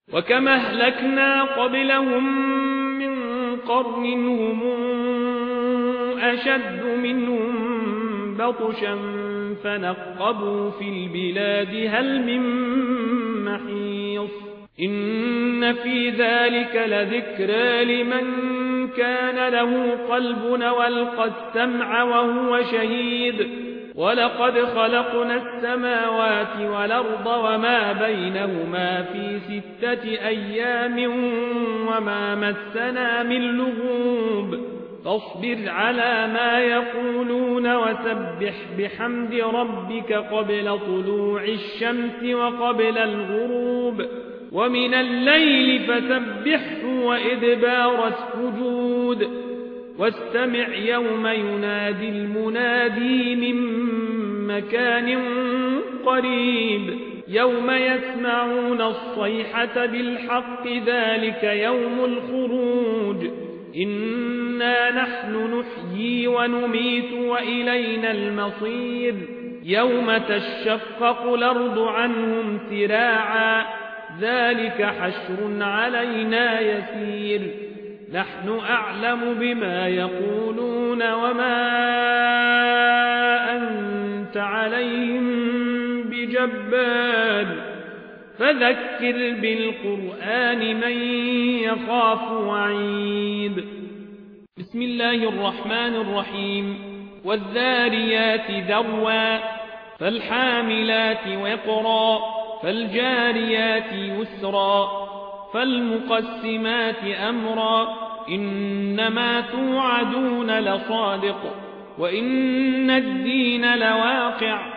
وكما أهلكنا قبلهم من قرن هم أشد منهم بطشا فنقبوا في البلاد هل من محيص إن في ذلك لذكرى لمن كان له قلب والقى السمع وهو شهيد ولقد خلقنا السماوات والأرض وما بينهما في 6 أيام وما مسنا من لغوب فاصبر على ما يقولون وسبح بحمد ربك قبل طلوع الشمس وقبل الغروب ومن الليل فسبحه وإدبار السجود واستمع يوم ينادي المنادي من مكان قريب يوم يسمعون الصيحة بالحق ذلك يوم الخروج إنا نحن نحيي ونميت وإلينا المصير يوم تشقق الأرض عنهم سراعا ذلك حشر علينا يسير نحن أعلم بما يقولون وما أنت عليهم بجبار فذكر بالقرآن من يخاف وعيد بسم الله الرحمن الرحيم والذاريات ذروا فالحاملات وقرا فالجاريات يسرا فالمقسمات أمرا إنما توعدون لصادق وإن الدين لواقع